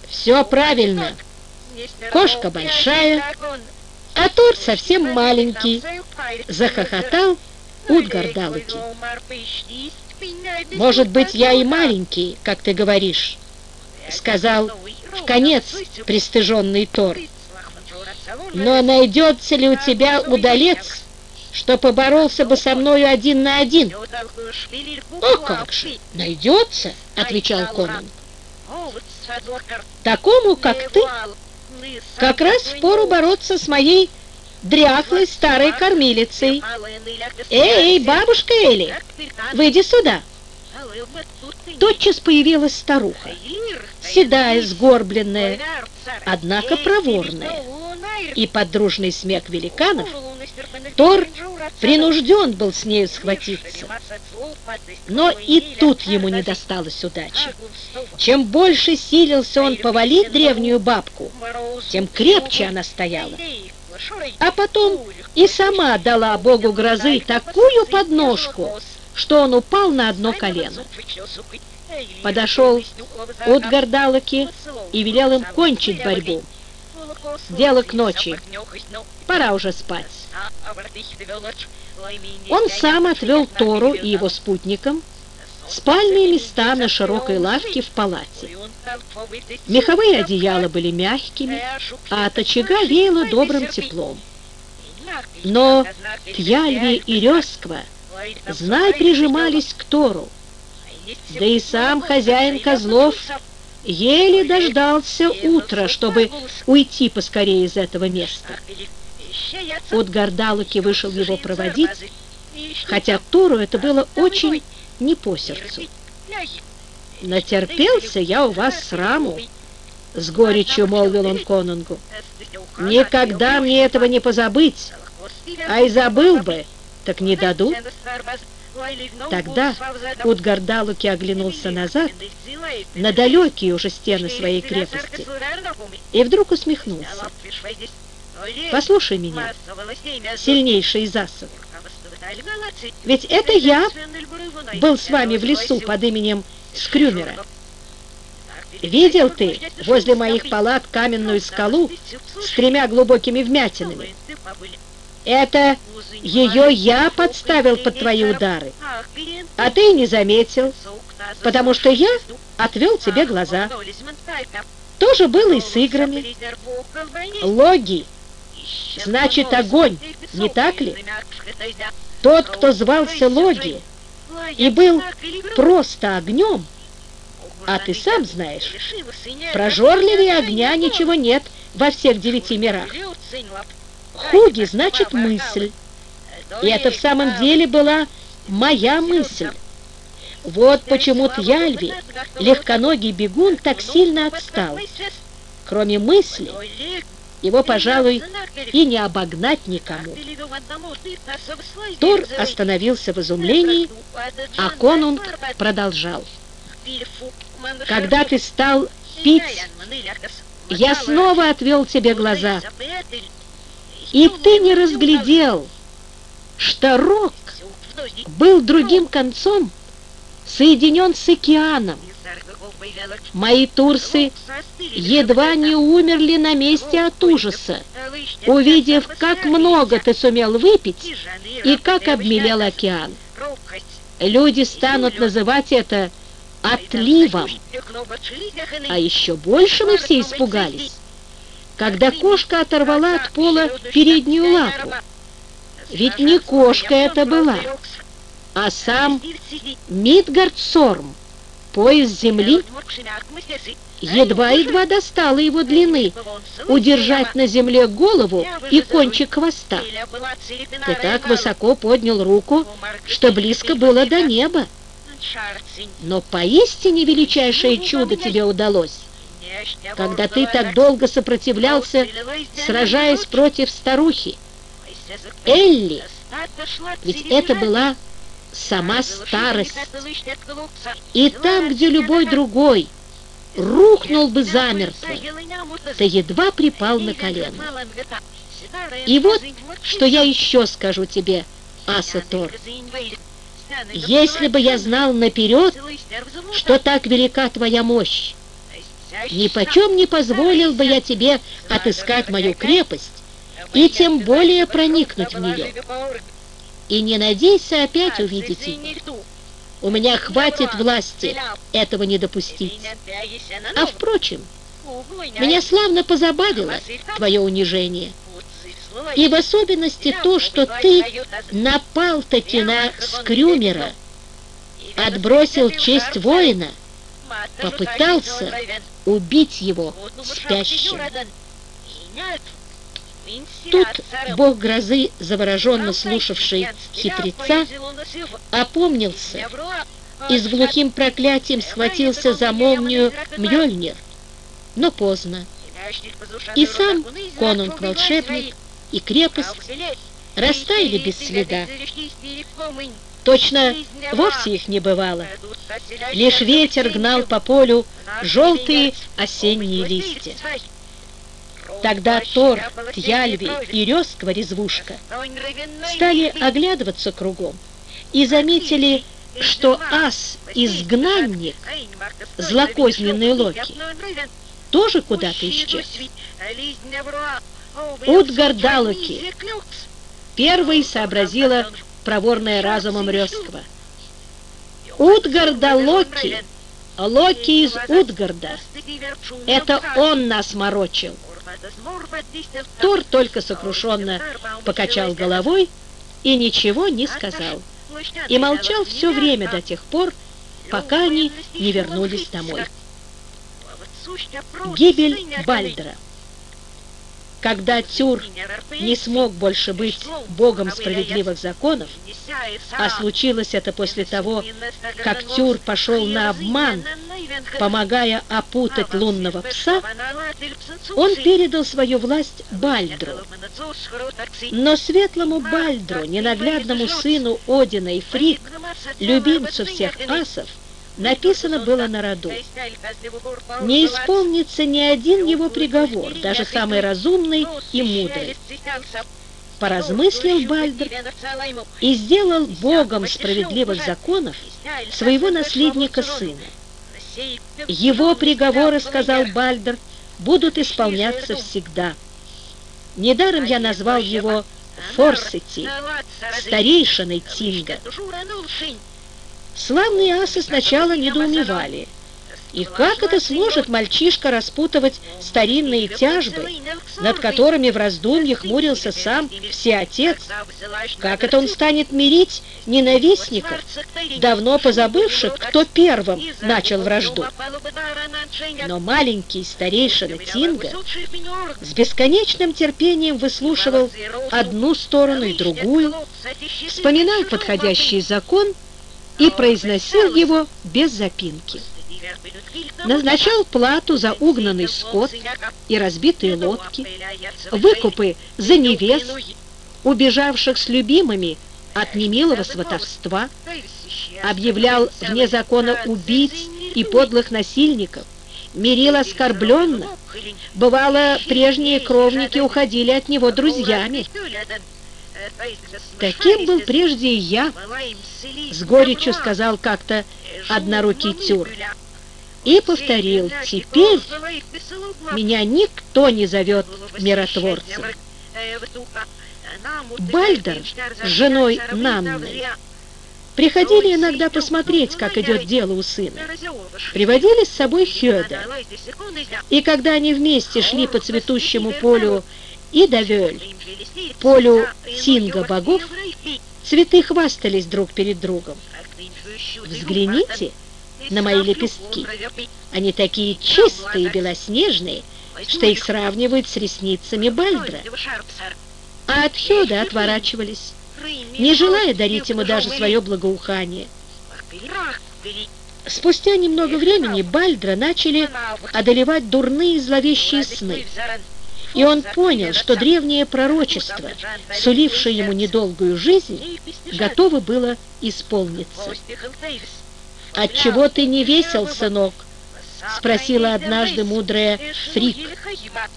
Все правильно. Кошка большая, а Тор совсем маленький, захохотал Утгар-Далеки. Может быть, я и маленький, как ты говоришь, сказал вконец пристыженный Тор. Но найдется ли у тебя удалец, что поборолся бы со мною 1 на 1? О, как же, найдется, отвечал Конан. Такому, как ты, как раз впору бороться с моей дряхлой старой кормилицей. Эй, бабушка Эли, выйди сюда. Тотчас появилась старуха, седая, сгорбленная, однако проворная. И под дружный смех великанов Тор принужден был с нею схватиться. Но и тут ему не досталось удачи. Чем больше силился он повалить древнюю бабку, тем крепче она стояла. А потом и сама дала богу грозы такую подножку, что он упал на одно колено. Подошел Утгар-Далеки и велел им кончить борьбу. Дело к ночи, пора уже спать. Он сам отвел Тору и его спутникам спальные места на широкой лавке в палате. Меховые одеяла были мягкими, а от очага веяло добрым теплом. Но Тьяльви и Рёсква, знай, прижимались к Тору, да и сам хозяин козлов еле дождался утра, чтобы уйти поскорее из этого места. Утгар-Далеки вышел его проводить, хотя Тору это было очень не по сердцу. «Натерпелся я у вас сраму», — с горечью молвил он конунгу. «Никогда мне этого не позабыть, а и забыл бы, так не дадут». Тогда Утгар-Далеки оглянулся назад, на далекие уже стены своей крепости, и вдруг усмехнулся. «Послушай меня, сильнейший из асов, ведь это я был с вами в лесу под именем Скрюмера. Видел ты возле моих палат каменную скалу с 3 глубокими вмятинами? Это ее я подставил под твои удары, а ты не заметил, потому что я отвел тебе глаза. То же было и с играми. Логи значит огонь, не так ли? Тот, кто звался Логи и был просто огнем, а ты сам знаешь, прожорливее огня ничего нет во всех 9 мирах. Хуги значит мысль, и это в самом деле была моя мысль. Вот почему Тьяльви, легконогий бегун, так сильно отстал. Кроме мысли, его, пожалуй, и не обогнать никому. Тор остановился в изумлении, а конунг продолжал. Когда ты стал пить, я снова отвел тебе глаза, и ты не разглядел, что рог был другим концом соединен с океаном. Мои турсы едва не умерли на месте от ужаса, увидев, как много ты сумел выпить и как обмелел океан. Люди станут называть это отливом. А еще больше мы все испугались, когда кошка оторвала от пола переднюю лапу. Ведь не кошка это была, а сам Мидгард-Сорм, пояс земли, едва-едва достала его длины, удержать на земле голову и кончик хвоста. Ты так высоко поднял руку, что близко было до неба. Но поистине величайшее чудо тебе удалось, когда ты так долго сопротивлялся, сражаясь против старухи. Элли, ведь это была сама старость. И там, где любой другой рухнул бы замертво, ты едва припал на колено. И вот, что я еще скажу тебе, аса Тор. Если бы я знал наперед, что так велика твоя мощь, Нипочем не позволил бы я тебе отыскать мою крепость и тем более проникнуть в нее. И не надейся опять увидеть ее. У меня хватит власти этого не допустить. А впрочем, меня славно позабавило твое унижение. И в особенности то, что ты напал-таки на Скрюмера, отбросил честь воина, попытался убить его спящим. Тут бог грозы, завороженно слушавший хитреца, опомнился и с глухим проклятием схватился за молнию Мьёльнир, но поздно. И сам конунг-волшебник, и крепость растаяли без следа. Точно вовсе их не бывало. Лишь ветер гнал по полю желтые осенние листья. Тогда Тор, Тьяльви и Рёсква-резвушка стали оглядываться кругом и заметили, что ас-изгнанник, злокозненный Локи, тоже куда-то исчез. Утгардалоки первой сообразила проворная разумом Рёсква. Утгардалоки, Локи из Утгарда, это он нас морочил. Тор только сокрушенно покачал головой и ничего не сказал. И молчал все время до тех пор, пока они не вернулись домой. Гибель Бальдра. Когда Тюр не смог больше быть богом справедливых законов, а случилось это после того, как Тюр пошел на обман, помогая опутать лунного пса, он передал свою власть Бальдру. Но светлому Бальдру, ненаглядному сыну Одина и Фригg, любимцу всех асов, написано было на роду: не исполнится ни один его приговор, даже самый разумный и мудрый. Поразмыслил Бальдр и сделал богом справедливых законов своего наследника сына. Его приговоры, сказал Бальдр, будут исполняться всегда. Недаром я назвал его Форсети, старейшиной Тинга. Славные асы сначала недоумевали. И как это сможет мальчишка распутывать старинные тяжбы, над которыми в раздумье хмурился сам Всеотец? Как это он станет мирить ненавистников, давно позабывших, кто первым начал вражду? Но маленький старейшина Тинга с бесконечным терпением выслушивал одну сторону и другую, вспоминал подходящий закон и произносил его без запинки. Назначал плату за угнанный скот и разбитые лодки, выкупы за невест, убежавших с любимыми от немилого сватовства, объявлял вне закона убийц и подлых насильников, мирил оскорбленных. Бывало, прежние кровники уходили от него друзьями. Таким был прежде и я, с горечью сказал как-то однорукий Тюр. И повторил: теперь меня никто не зовет миротворцем. Бальдр с женой Нанной приходили иногда посмотреть, как идет дело у сына. Приводили с собой Хёда. И когда они вместе шли по цветущему полю Идавёль, полю Тинга богов, цветы хвастались друг перед другом: взгляните на мои лепестки. Они такие чистые и белоснежные, что их сравнивают с ресницами Бальдра. А от Хёда отворачивались, не желая дарить ему даже свое благоухание. Спустя немного времени Бальдра начали одолевать дурные и зловещие сны. И он понял, что древнее пророчество, сулившее ему недолгую жизнь, готово было исполниться. «Отчего ты не весел, сынок?» — спросила однажды мудрая Фригг.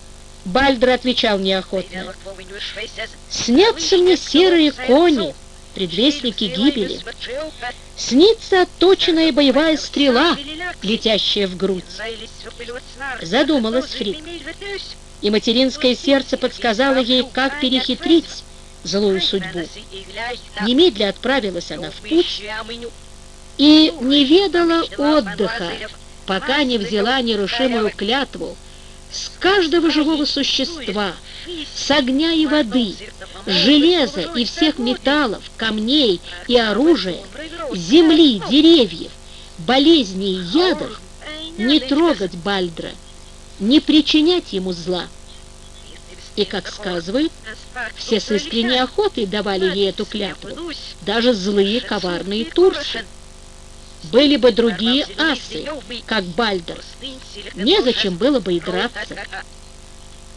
Бальдр отвечал неохотно: «Снятся мне серые кони, предвестники гибели. Снится отточенная боевая стрела, летящая в грудь. Задумалась Фрик, и материнское сердце подсказало ей, как перехитрить злую судьбу. Немедля отправилась она в путь и не ведала отдыха, пока не взяла нерушимую клятву с каждого живого существа, с огня и воды, железа и всех металлов, камней и оружия, земли, деревьев, болезней и ядов, не трогать Бальдра, не причинять ему зла. И, как сказывают, все с искренней охотой давали ей эту клятву, даже злые коварные турсы. Были бы другие асы, как Бальдр, незачем было бы и драться.